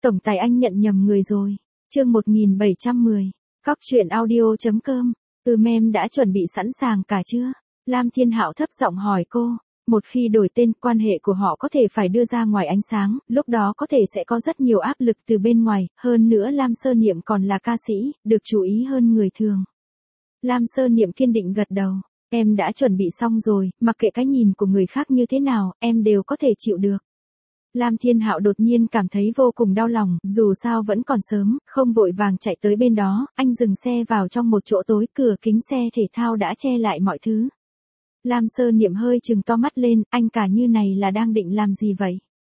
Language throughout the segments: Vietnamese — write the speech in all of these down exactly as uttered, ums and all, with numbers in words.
Tổng tài anh nhận nhầm người rồi. Chương một nghìn bảy trăm mười. Cóc truyện audio chấm com. Từ mem đã chuẩn bị sẵn sàng cả chưa? Lam Thiên Hạo thấp giọng hỏi cô. Một khi đổi tên, quan hệ của họ có thể phải đưa ra ngoài ánh sáng, lúc đó có thể sẽ có rất nhiều áp lực từ bên ngoài, hơn nữa Lam Sơ Niệm còn là ca sĩ, được chú ý hơn người thường. Lam Sơ Niệm kiên định gật đầu. Em đã chuẩn bị xong rồi, mặc kệ cái nhìn của người khác như thế nào, em đều có thể chịu được. Lam Thiên Hạo đột nhiên cảm thấy vô cùng đau lòng, dù sao vẫn còn sớm, không vội vàng chạy tới bên đó, anh dừng xe vào trong một chỗ tối, cửa kính xe thể thao đã che lại mọi thứ. Lam Sơ Niệm hơi trừng to mắt lên, anh cả như này là đang định làm gì vậy?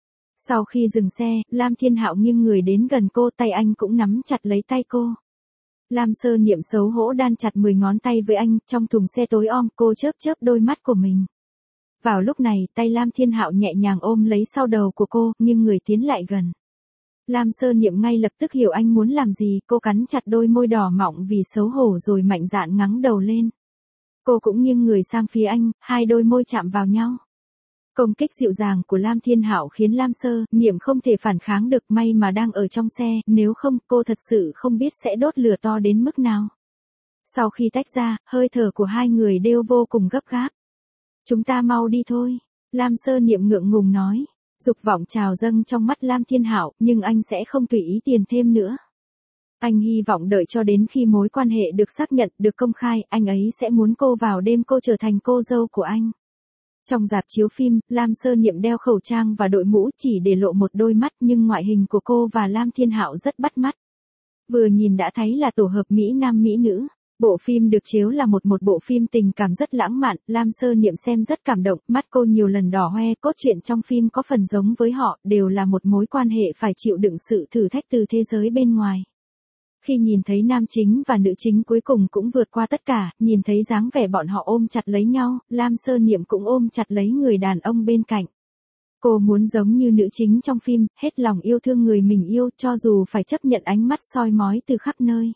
Sau khi dừng xe, Lam Thiên Hạo nghiêng người đến gần cô, tay anh cũng nắm chặt lấy tay cô. Lam Sơ Niệm xấu hổ đan chặt mười ngón tay với anh, trong thùng xe tối om, cô chớp chớp đôi mắt của mình. Vào lúc này, tay Lam Thiên Hạo nhẹ nhàng ôm lấy sau đầu của cô, nhưng người tiến lại gần. Lam Sơ Niệm ngay lập tức hiểu anh muốn làm gì, cô cắn chặt đôi môi đỏ mọng vì xấu hổ rồi mạnh dạn ngẩng đầu lên. Cô cũng nghiêng người sang phía anh, hai đôi môi chạm vào nhau. Công kích dịu dàng của Lam Thiên Hạo khiến Lam Sơ Niệm không thể phản kháng được, may mà đang ở trong xe, nếu không cô thật sự không biết sẽ đốt lửa to đến mức nào. Sau khi tách ra, hơi thở của hai người đều vô cùng gấp gáp. Chúng ta mau đi thôi, Lam Sơ Niệm ngượng ngùng nói. Dục vọng trào dâng trong mắt Lam Thiên Hạo, nhưng anh sẽ không tùy ý tiền thêm nữa. Anh hy vọng đợi cho đến khi mối quan hệ được xác nhận, được công khai, anh ấy sẽ muốn cô vào đêm cô trở thành cô dâu của anh. Trong rạp chiếu phim, Lam Sơ Niệm đeo khẩu trang và đội mũ chỉ để lộ một đôi mắt, nhưng ngoại hình của cô và Lam Thiên Hạo rất bắt mắt. Vừa nhìn đã thấy là tổ hợp Mỹ nam Mỹ nữ. Bộ phim được chiếu là một một bộ phim tình cảm rất lãng mạn, Lam Sơ Niệm xem rất cảm động, mắt cô nhiều lần đỏ hoe, cốt truyện trong phim có phần giống với họ, đều là một mối quan hệ phải chịu đựng sự thử thách từ thế giới bên ngoài. Khi nhìn thấy nam chính và nữ chính cuối cùng cũng vượt qua tất cả, nhìn thấy dáng vẻ bọn họ ôm chặt lấy nhau, Lam Sơ Niệm cũng ôm chặt lấy người đàn ông bên cạnh. Cô muốn giống như nữ chính trong phim, hết lòng yêu thương người mình yêu, cho dù phải chấp nhận ánh mắt soi mói từ khắp nơi.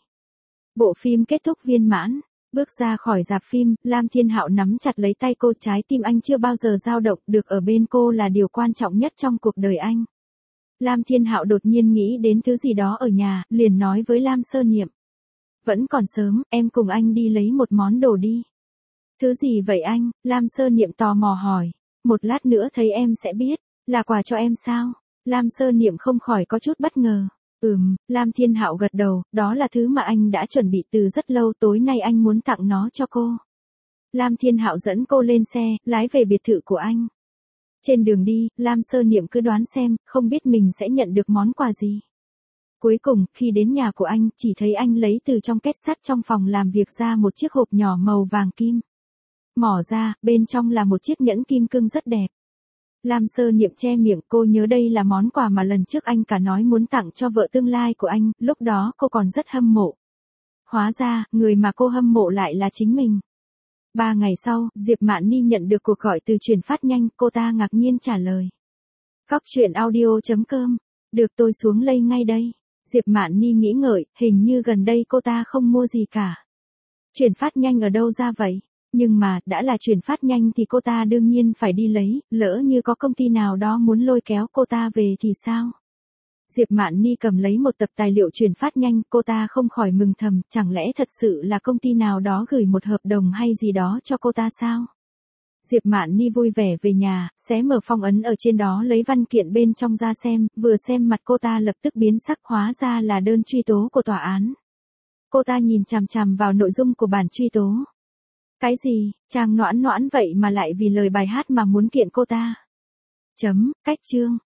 Bộ phim kết thúc viên mãn, bước ra khỏi rạp phim, Lam Thiên Hạo nắm chặt lấy tay cô, trái tim anh chưa bao giờ dao động, được ở bên cô là điều quan trọng nhất trong cuộc đời anh. Lam Thiên Hạo đột nhiên nghĩ đến thứ gì đó ở nhà, liền nói với Lam Sơ Niệm. Vẫn còn sớm, em cùng anh đi lấy một món đồ đi. Thứ gì vậy anh? Lam Sơ Niệm tò mò hỏi. Một lát nữa thấy em sẽ biết, là quà cho em sao? Lam Sơ Niệm không khỏi có chút bất ngờ. Ừm, Lam Thiên Hạo gật đầu, đó là thứ mà anh đã chuẩn bị từ rất lâu, tối nay anh muốn tặng nó cho cô. Lam Thiên Hạo dẫn cô lên xe, lái về biệt thự của anh. Trên đường đi, Lam Sơ Niệm cứ đoán xem, không biết mình sẽ nhận được món quà gì. Cuối cùng, khi đến nhà của anh, chỉ thấy anh lấy từ trong két sắt trong phòng làm việc ra một chiếc hộp nhỏ màu vàng kim. Mỏ ra, bên trong là một chiếc nhẫn kim cương rất đẹp. Lam Sơ Niệm che miệng, cô nhớ đây là món quà mà lần trước anh cả nói muốn tặng cho vợ tương lai của anh, lúc đó cô còn rất hâm mộ. Hóa ra, người mà cô hâm mộ lại là chính mình. Ba ngày sau, Diệp Mạn Ni nhận được cuộc gọi từ truyền phát nhanh, cô ta ngạc nhiên trả lời. Cóc truyện audio chấm com. Được, tôi xuống lây ngay đây. Diệp Mạn Ni nghĩ ngợi, hình như gần đây cô ta không mua gì cả. Truyền phát nhanh ở đâu ra vậy? Nhưng mà, đã là truyền phát nhanh thì cô ta đương nhiên phải đi lấy, lỡ như có công ty nào đó muốn lôi kéo cô ta về thì sao? Diệp Mạn Ni cầm lấy một tập tài liệu truyền phát nhanh, cô ta không khỏi mừng thầm, chẳng lẽ thật sự là công ty nào đó gửi một hợp đồng hay gì đó cho cô ta sao? Diệp Mạn Ni vui vẻ về nhà, xé mở phong ấn ở trên đó lấy văn kiện bên trong ra xem, vừa xem mặt cô ta lập tức biến sắc, hóa ra là đơn truy tố của tòa án. Cô ta nhìn chằm chằm vào nội dung của bản truy tố. Cái gì, Trang Noãn Noãn vậy mà lại vì lời bài hát mà muốn kiện cô ta? Chấm, cách chương.